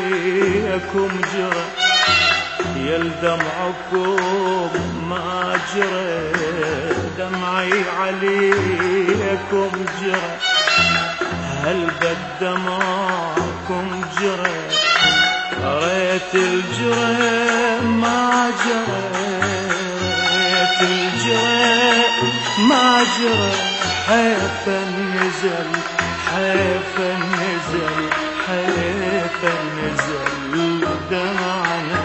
عليكم جرى يا الدمعكم ما جرى دمعي عليكم جرى هل بدمعكم جرى ريت الجرى ما جرى ريت الجرى ما جرى حيفا نزل حيفا نزل حيفا نزل دمعنا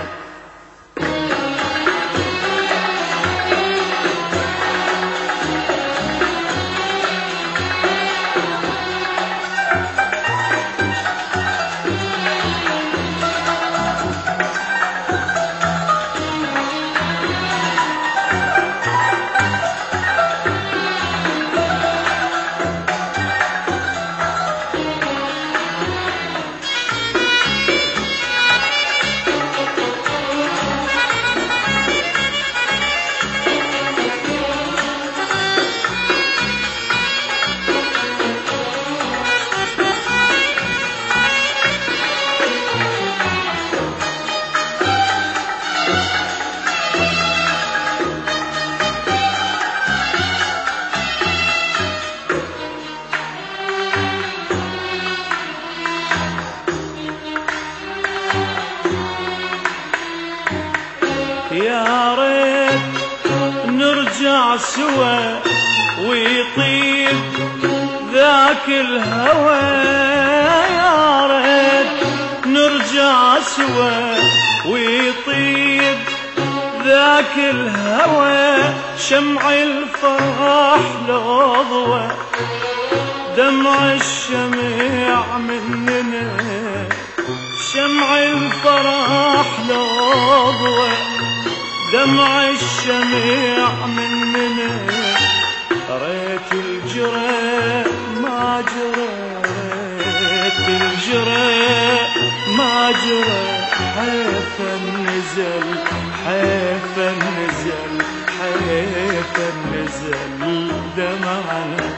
يا ريت نرجع سوا ويطيب ذاك الهوى يا ريت نرجع سوا ويطيب ذاك الهوى شمع الفرح لو ضوى دمع الشميع مننا شمع الفرح لو ضوى دمع الشميع مننا ريت الجرى ما جرى ريت الجرى ما جرى حيفا نزل حيفا نزل حيفا نزل دمعنا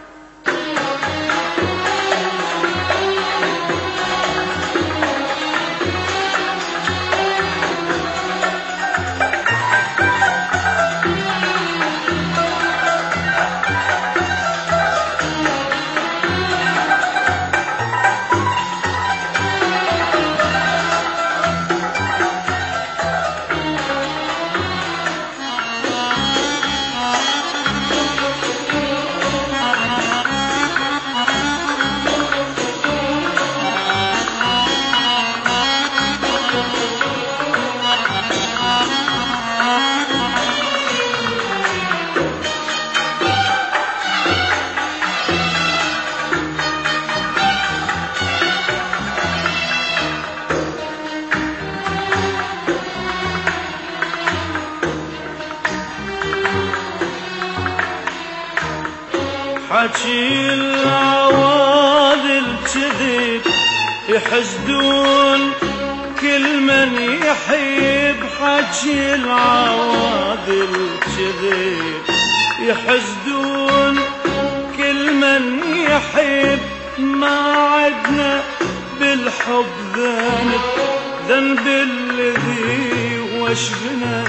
حكي العواذل كذب يحسدون كل من يحب حكي العواذل كذب يحسدون كل من يحب ما عدنا بالحب ذنب ذنب الذي وشبنا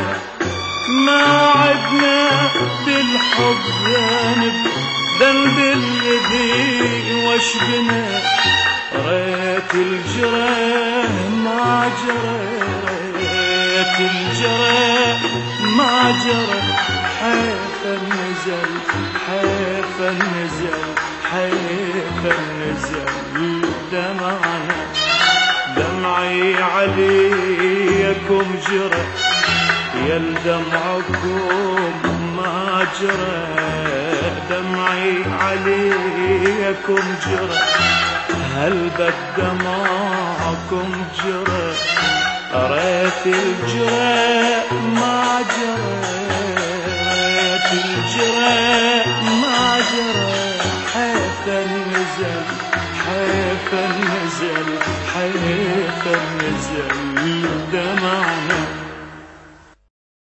ما عدنا بالحب ذنب ذنب الذي وشبنا ريت الجرى ما جرى ريت الجرى ما جرى حيفا نزل حيفا نزل حيفا نزل دمعنا دمعي عليكم جرى يا الدمعكم ما جرى دمعي عليكم جرى هل بدمعكم جرى ريت الجرى ما جرى ريت الجرى ما جرى حيفا نزل حيفا نزل حيفا نزل دمعنا